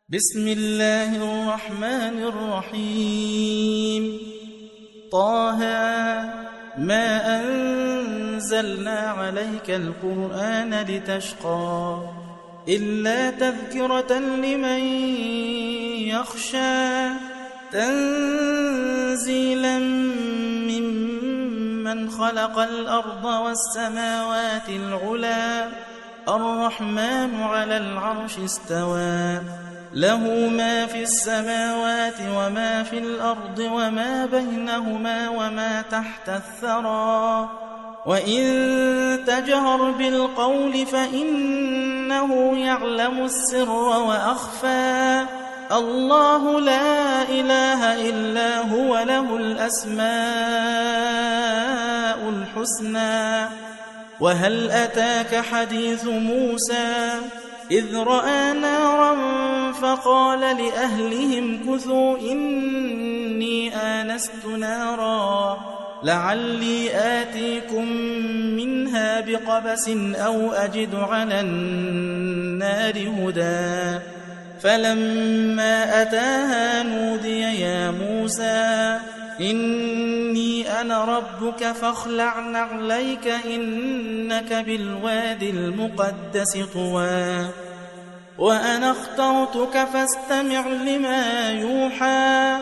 بسم الله الرحمن الرحيم طه ما أنزلنا عليك القرآن لتشقى إلا تذكرة لمن يخشى تنزيلا ممن خلق الأرض والسماوات العلى الرحمن على العرش استوى له ما في السماوات وما في الأرض وما بينهما وما تحت الثرى وإن تجهر بالقول فإنه يعلم السر وأخفى الله لا إله إلا هو له الأسماء الحسنى وهل أتاك حديث موسى إذ رأى نارا فقال لأهلهم كثوا إني آنست نارا لعلي آتيكم منها بقبس أو أجد على النار هدى فلما أتاها نودي يا موسى إني أنا ربك فاخلع نعليك إنك بالوادي المقدس طوى وأنا اخترتك فاستمع لما يوحى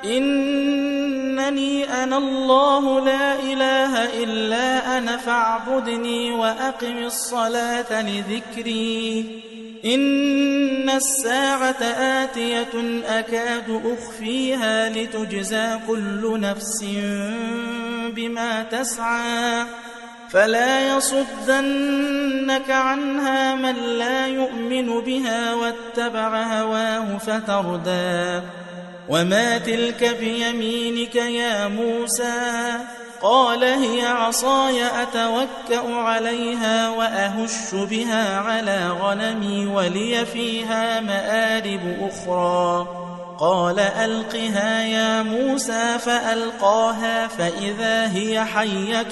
إنني أنا الله لا إله إلا أنا فاعبدني وأقم الصلاة لذكري إن الساعة آتية أكاد أخفيها لتجزى كل نفس بما تسعى فلا يصدنك عنها من لا يؤمن بها واتبع هواه فتردى وما تلك بيمينك يا موسى قال هي عصاي أتوكأ عليها وأهش بها على غنمي ولي فيها مآرب أخرى قال ألقها يا موسى فألقاها فإذا هي حية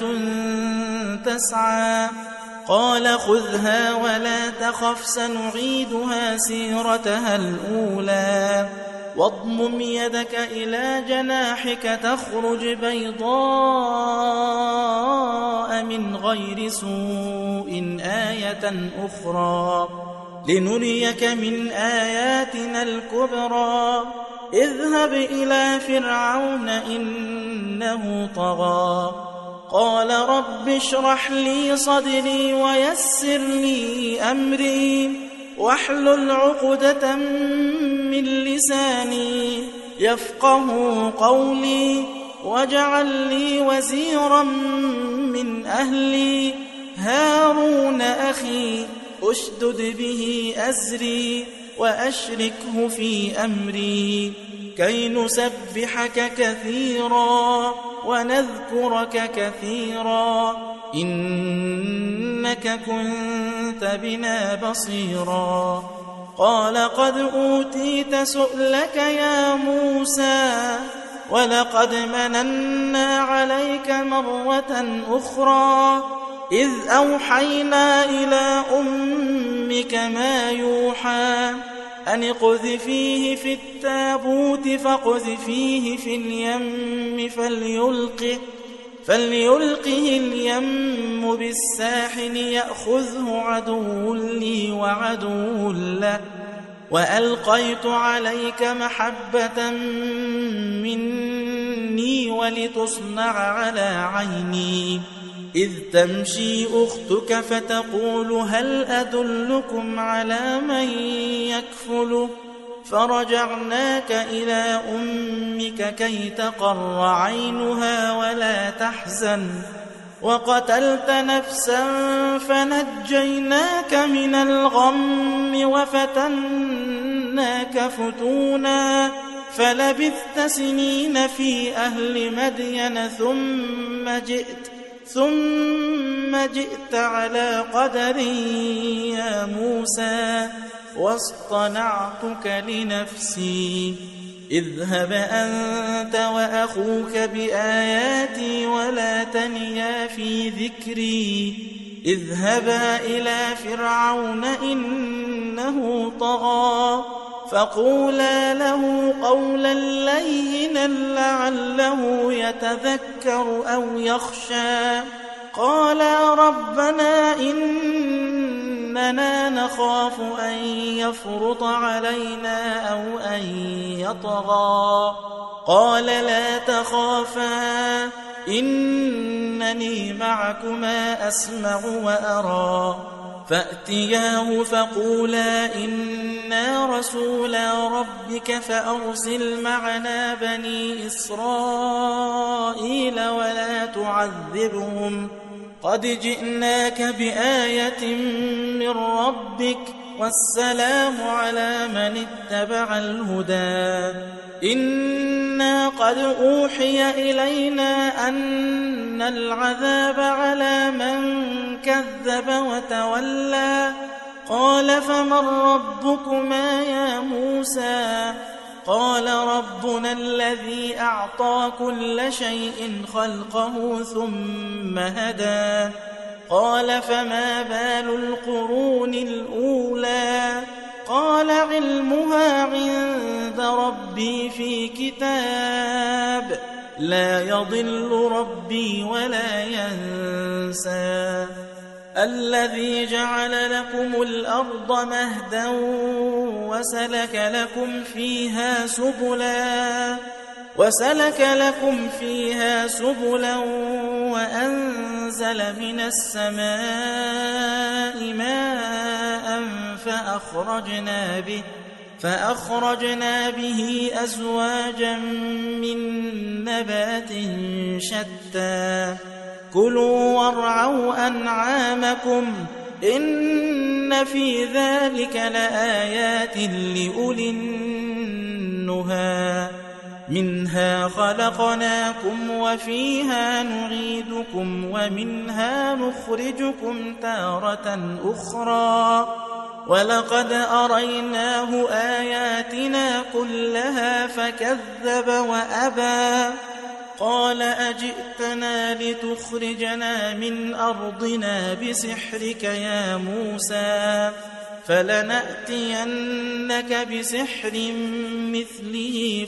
تسعى قال خذها ولا تخف سنعيدها سيرتها الأولى واضمم يدك إلى جناحك تخرج بيضاء من غير سوء آية أخرى لنريك من آياتنا الكبرى اذهب إلى فرعون إنه طغى قال رب اشرح لي صدري ويسر لي أمري واحلل عقدة من لساني يفقه قولي واجعل لي وزيرا من أهلي هارون أخي أشدد به أزري وأشركه في أمري كي نسبحك كثيرا ونذكرك كثيرا إنك كنت بنا بصيرا قال قد أوتيت سؤلك يا موسى ولقد مننا عليك مرة أخرى إذ أوحينا إلى أمك ما يوحى أن اقذفيه في التابوت فاقذفيه في اليم فليلقه اليم بالساحل يأخذه عدو لي وعدو له وألقيت عليك محبة مني ولتصنع على عيني إذ تمشي أختك فتقول هل أدلكم على من يكفله فرجعناك إلى أمك كي تقر عينها ولا تحزن وقتلت نفسا فنجيناك من الغم وفتناك فتونا فلبثت سنين في أهل مدين ثم جئت على قدر يا موسى واصطنعتك لنفسي اذهب أنت وأخوك بآياتي ولا تنيا في ذكري اذهبا إلى فرعون إنه طغى فقولا له قولا لينا لعله يتذكر أو يخشى قالا ربنا إننا نخاف أن يفرط علينا أو أن يطغى قال لا تخافا إنني معكما أسمع وأرى فأتياه فقولا إنا رسولا ربك فأرسل معنا بني إسرائيل ولا تعذبهم قد جئناك بآية من ربك والسلام على من اتبع الهدى إنا قد أوحي إلينا أن العذاب على من كذب وتولى قال فمن ربكما يا موسى قال ربنا الذي أعطى كل شيء خلقه ثم هدى قال فما بال القرون الأولى قال علمها عند ربي في كتاب لا يضل ربي ولا ينسى الذي جعل لكم الأرض مهدا وسلك لكم فيها سبلا وأنزل من السماء ماء فأخرجنا به أزواجا من نبات شتى كلوا وارعوا أنعامكم إن في ذلك لآيات لأولي النهى منها خلقناكم وفيها نعيدكم ومنها نخرجكم تارة أخرى ولقد أريناه آياتنا كلها فكذب وأبى قال أجئتنا لتخرجنا من أرضنا بسحرك يا موسى فلنأتينك بسحر مثله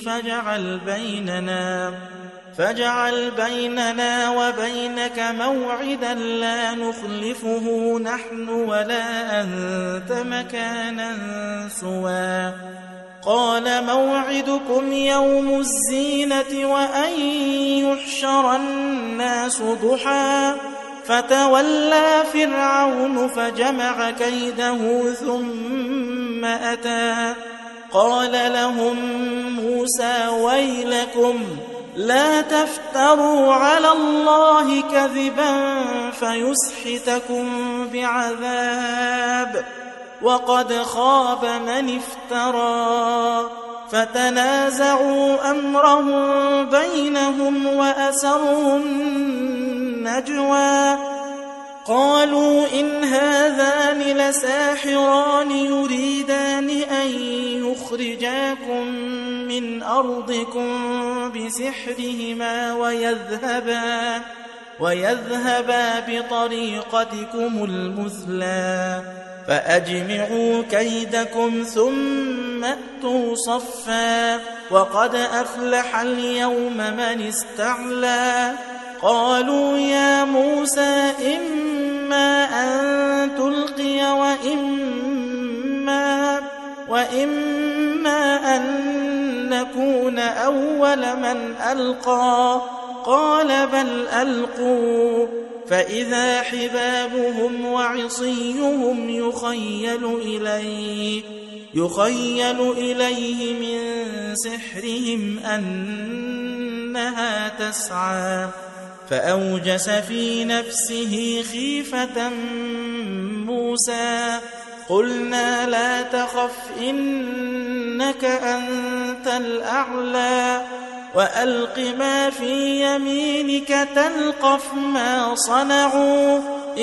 فاجعل بيننا وبينك موعدا لا نخلفه نحن ولا أنت مكانا سوى قال موعدكم يوم الزينة وأن يحشر الناس ضحى فتولى فرعون فجمع كيده ثم أتى قال لهم موسى ويلكم لا تفتروا على الله كذبا فيسحتكم بعذاب وقد خاب من افترى فتنازعوا أمرهم بينهم وأسروا النجوى قالوا إن هذان لساحران يريدان أن يخرجاكم من أرضكم بسحرهما ويذهبا بطريقتكم المثلى فأجمعوا كيدكم ثم أتوا صفا وقد أفلح اليوم من استعلى قالوا يا موسى إما أن تلقي وإما أن نكون أول من ألقى قال بل ألقوا فإذا حبالهم وعصيهم يخيل إليه من سحرهم أنها تسعى فأوجس في نفسه خيفة موسى قلنا لا تخف إنك أنت الأعلى وألق ما في يمينك تلقف ما صنعوا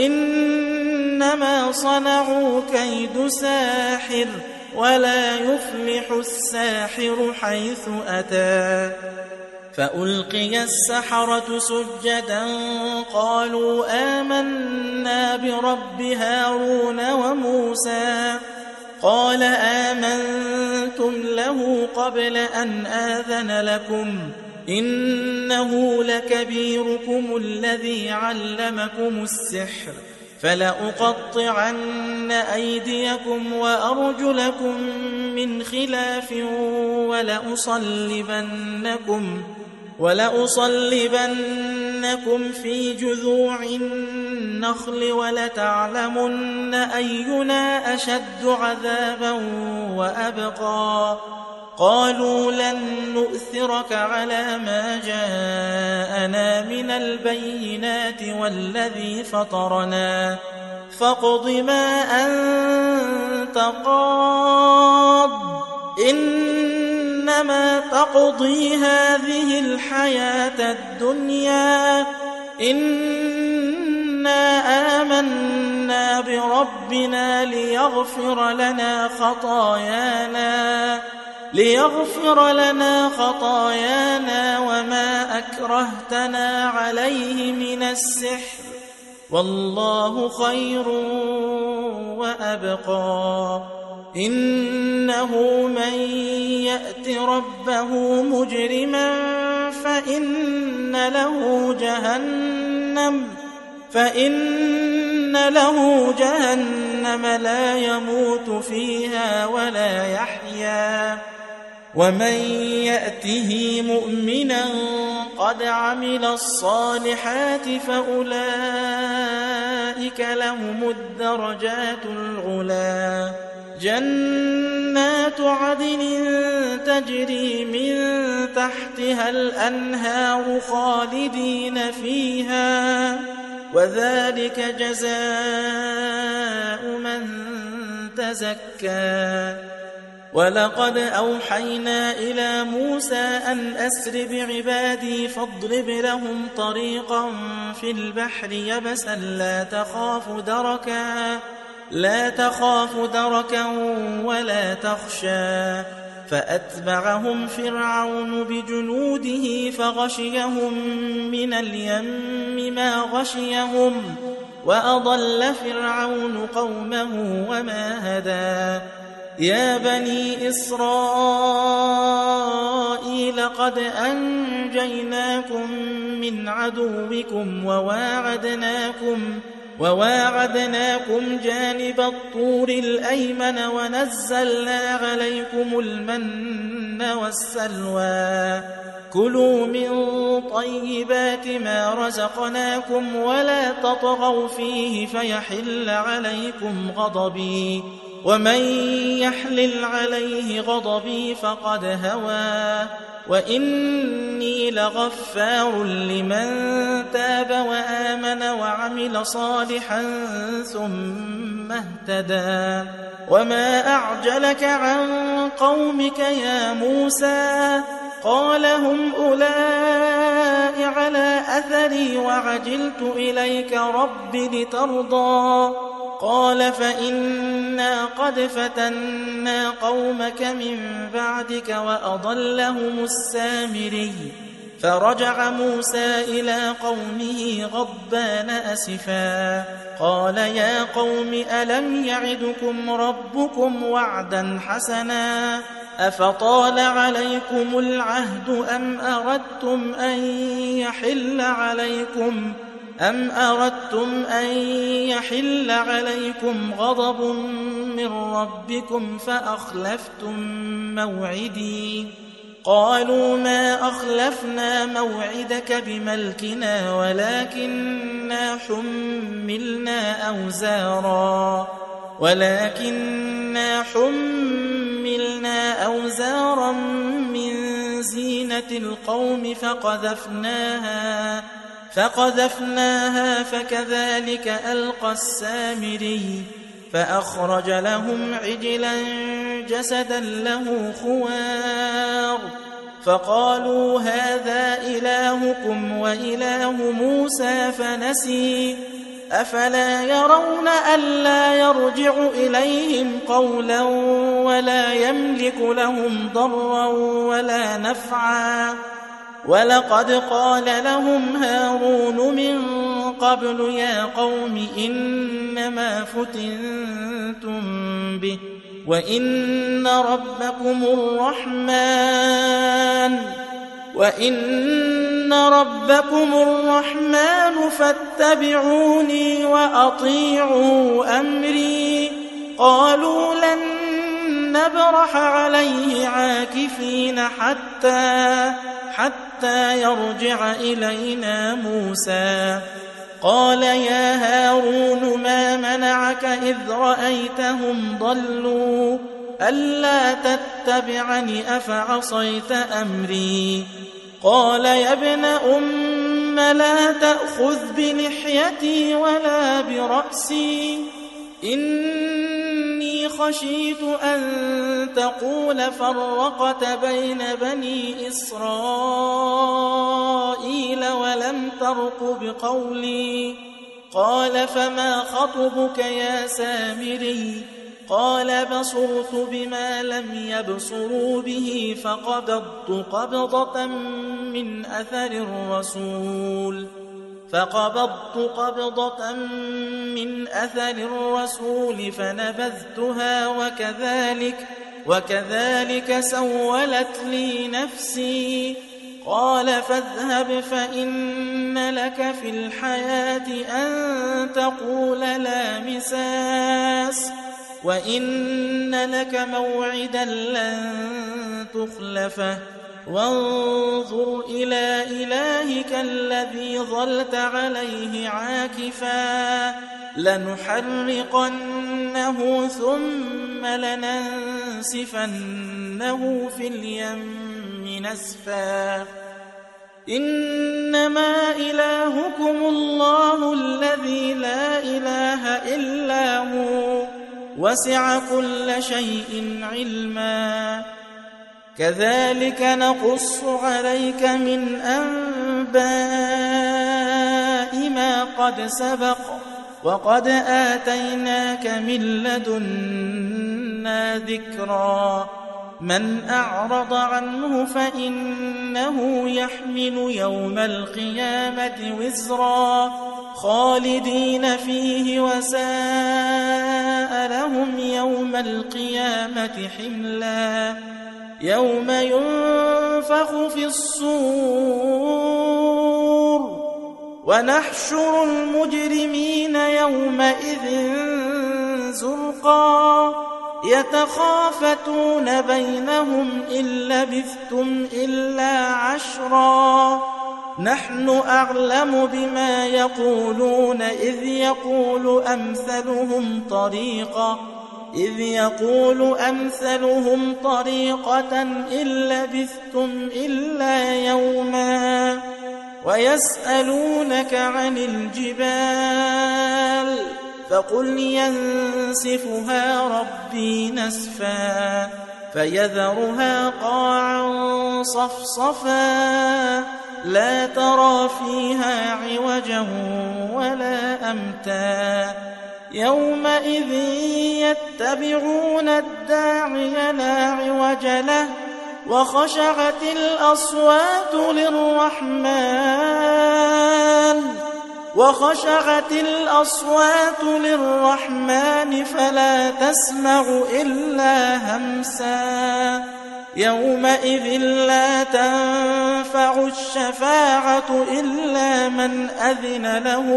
إنما صنعوا كيد ساحر ولا يفلح الساحر حيث أتى فألقي السحرة سجدا قالوا آمنا برب هارون وموسى قال آمنتم له قبل أن آذن لكم إنه لكبيركم الذي علمكم السحر فلأقطعن أيديكم وأرجلكم من خلاف ولأصلبنكم في جذوع النخل ولتعلمن أينا أشد عذابا وأبقى قالوا لن نؤثرك على ما جاءنا من البينات والذي فطرنا فاقض ما أنت قاض إنما تقضي هذه الحياة الدنيا إنا آمنا بربنا ليغفر لنا خطايانا وما أكرهتنا عليه من السحر والله خير وأبقى إنه من يأت ربه مجرما فإن له جهنم لا يموت فيها ولا يحيا ومن يأته مؤمنا قد عمل الصالحات فأولئك لهم الدرجات العلى جنات عدن تجري من تحتها الأنهار خالدين فيها وذلك جزاء من تزكى ولقد أوحينا إلى موسى أن أسر بعبادي فاضرب لهم طريقا في البحر يبسا لا تخاف دركا ولا تخشى فأتبعهم فرعون بجنوده فغشيهم من اليم ما غشيهم وأضل فرعون قومه وما هدى يا بني إسرائيل قد أنجيناكم من عدوكم وواعدناكم جانب الطور الأيمن ونزلنا عليكم المن والسلوى كلوا من طيبات ما رزقناكم ولا تطغوا فيه فيحل عليكم غضبي ومن يحلل عليه غضبي فقد هوى وإني لغفار لمن تاب وآمن وعمل صالحا ثم اهتدى وما أعجلك عن قومك يا موسى قال هم أولئك على أثري وعجلت إليك رب لترضى قال فإنا قد فتنا قومك من بعدك وأضلهم السامري فرجع موسى إلى قومه غضبان أسفا قال يا قوم ألم يعدكم ربكم وعدا حسنا أفطال عليكم العهد أم أردتم أن يحل عليكم غضب من ربكم فأخلفتم موعدي قالوا ما أخلفنا موعدك بملكنا ولكننا حملنا أوزارا من زينة القوم فقذفناها فكذلك ألقى السامري فأخرج لهم عجلا جسدا له خوار فقالوا هذا إلهكم وإله موسى فنسي أفلا يرون ألا يرجع إليهم قولا ولا يملك لهم ضرا ولا نفعا ولقد قال لهم هارون من قبل يا قوم إنما فتنتم به وإن ربكم الرحمن فاتبعوني وأطيعوا أمري. قالوا لن نبرح عليه عاكفين حتى يرجع إلينا موسى. قال يا هارون ما منعك إذ رأيتهم ضلوا ألا تتبعني أفعصيت أمري؟ قال يا ابن أم لا تأخذ بلحيتي ولا برأسي إني خشيت أن تقول فرقت بين بني إسرائيل ولم ترقب قولي. قال فما خطبك يا سامري؟ قال بصرت بما لم يبصروا به فقبضت قبضة من أثر الرسول فنبذتها وكذلك سولت لي نفسي. قال فاذهب فإن لك في الحياة أن تقول لا مساس وإن لك موعدا لن تخلفه وانظر إلى إلهك الذي ظلت عليه عاكفا لنحرقنه ثم لننسفنه في اليم نسفا. إنما إلهكم الله الذي لا إله إلا هو وسع كل شيء علما. كذلك نقص عليك من أنباء ما قد سبق وقد آتيناك من لدنا ذكرا. من أعرض عنه فإنه يحمل يوم القيامة وزرا خالدين فيه وساء لهم يوم القيامة حملا. يوم ينفخ في الصور ونحشر المجرمين يومئذ زرقا يتخافتون بينهم إن لبثتم إلا عشرا نحن أعلم بما يقولون إذ يقول أمثلهم طريقة إن لبثتم إلا يوما. ويسألونك عن الجبال فقل ينسفها ربي نسفا فيذرها قاعا صفصفا لا ترى فيها عوجا ولا أمتا. يومئذ يتبعون الداعي لا عوج له وخشعت الأصوات للرحمن فلا تسمع إلا همسا. يومئذ لا تنفع الشفاعة إلا من أذن له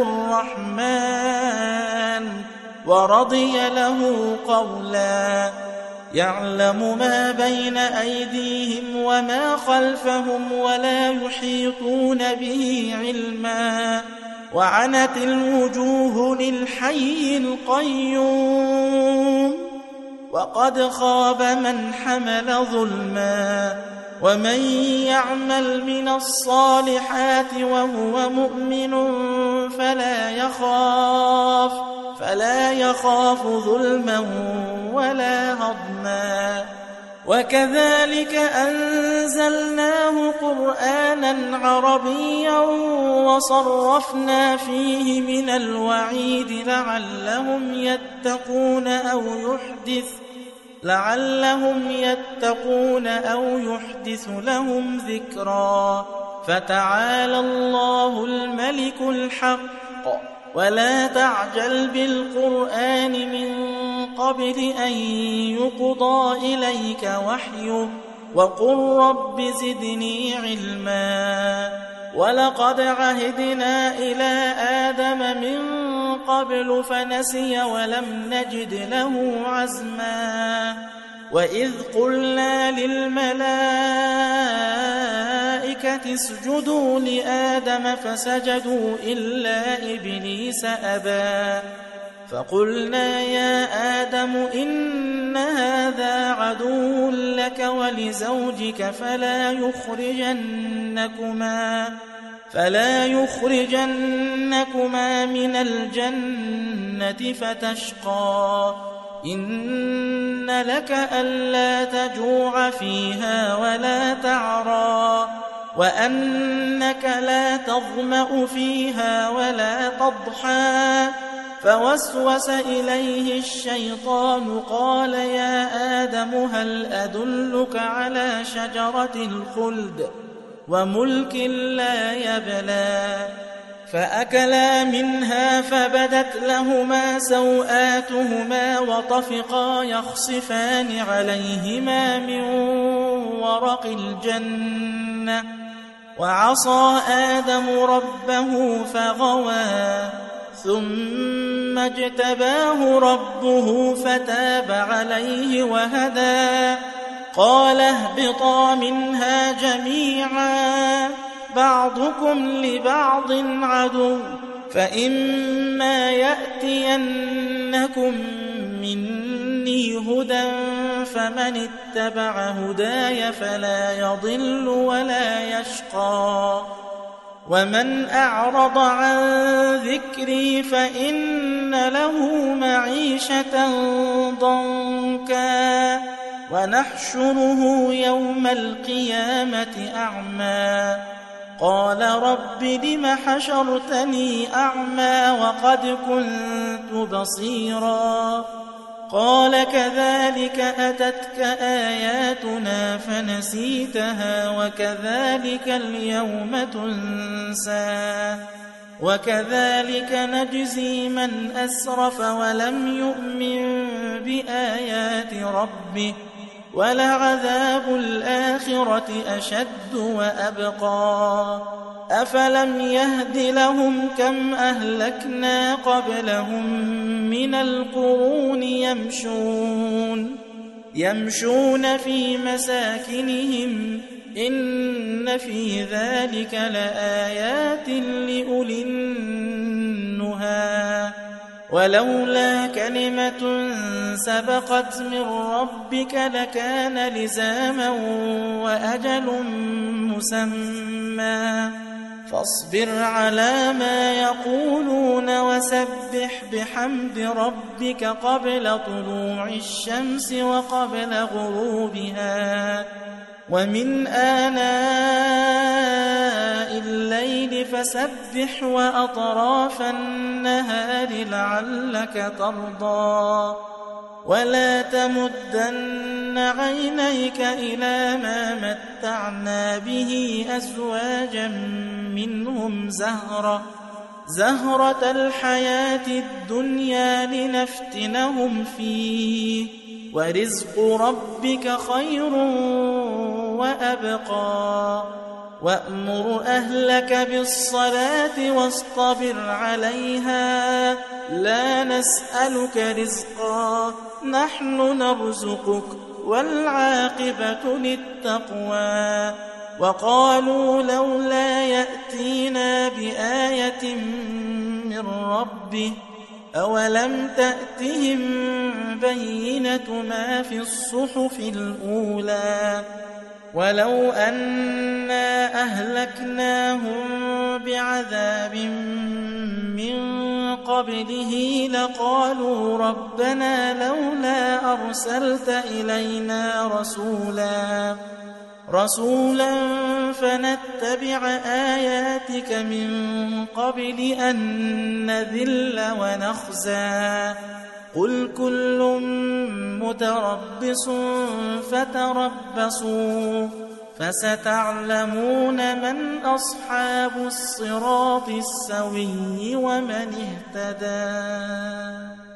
الرحمن ورضي له قولا. يعلم ما بين أيديهم وما خلفهم ولا يحيطون به علما. وعنت الوجوه للحي القيوم وقد خاب من حمل ظلما. ومن يعمل من الصالحات وهو مؤمن فلا يخاف ظلما ولا هضما. وكذلك أنزلناه قرآنا عربيا وصرفنا فيه من الوعيد لعلهم يتقون أو يحدث لهم ذكرا. فتعالى الله الملك الحق ولا تعجل بالقرآن من قبل أن يقضى إليك وحيه وقل رب زدني علما ولقد عهدنا إلى آدم من قبل فنسي ولم نجد له عزما وإذ قلنا للملائكة اسجدوا لآدم فسجدوا إلا إبليس أبى فقلنا يا آدم إن هذا عدو لك ولزوجك فلا يخرجنكما من الجنة فتشقى إن لك ألا تجوع فيها ولا تعرى وأنك لا تظمأ فيها ولا تضحى فوسوس إليه الشيطان قال يا آدم هل أدلك على شجرة الخلد وملك لا يبلى فأكلا منها فبدت لهما سوآتهما وطفقا يخصفان عليهما من ورق الجنة وعصى آدم ربه فغوى ثم اجتباه ربه فتاب عليه وهدى قال اهبطا منها جميعا بعضكم لبعض عدو فإما يأتينكم مني هدى فمن اتبع هداي فلا يضل ولا يشقى ومن أعرض عن ذكري فإن له معيشة ضنكا ونحشره يوم القيامة أعمى قال رب لم حشرتني أعمى وقد كنت بصيرا قال كذلك أتتك آياتنا فنسيتها وكذلك اليوم تنسى وكذلك نجزي من أسرف ولم يؤمن بآيات ربه ولعذاب الآخرة أشد وأبقى أفلم يهد لهم كم أهلكنا قبلهم من القرون يمشون في مساكنهم إن في ذلك لآيات لأولي النهى ولولا كلمة سبقت من ربك لكان لزاما وأجل مسمى فاصبر على ما يقولون وسبح بحمد ربك قبل طلوع الشمس وقبل غروبها ومن آناء الليل فسبح وأطراف النهار لعلك ترضى ولا تمدن عينيك إلى ما متعنا به أزواجا منهم زهرة الحياة الدنيا لنفتنهم فيه ورزق ربك خير وأبقى وأمر أهلك بالصلاة واصطبر عليها لا نسألك رزقا نحن نرزقك والعاقبة للتقوى وقالوا لولا يأتينا بآية من ربه أولم تأتهم بينة ما في الصحف الأولى ولو أنا أهلكناهم بعذاب من قبله لقالوا ربنا لولا أرسلت إلينا رسولا فنتبع آياتك من قبل أن نذل ونخزى قل كل متربص فتربصوا فستعلمون من أصحاب الصراط السوي ومن اهتدى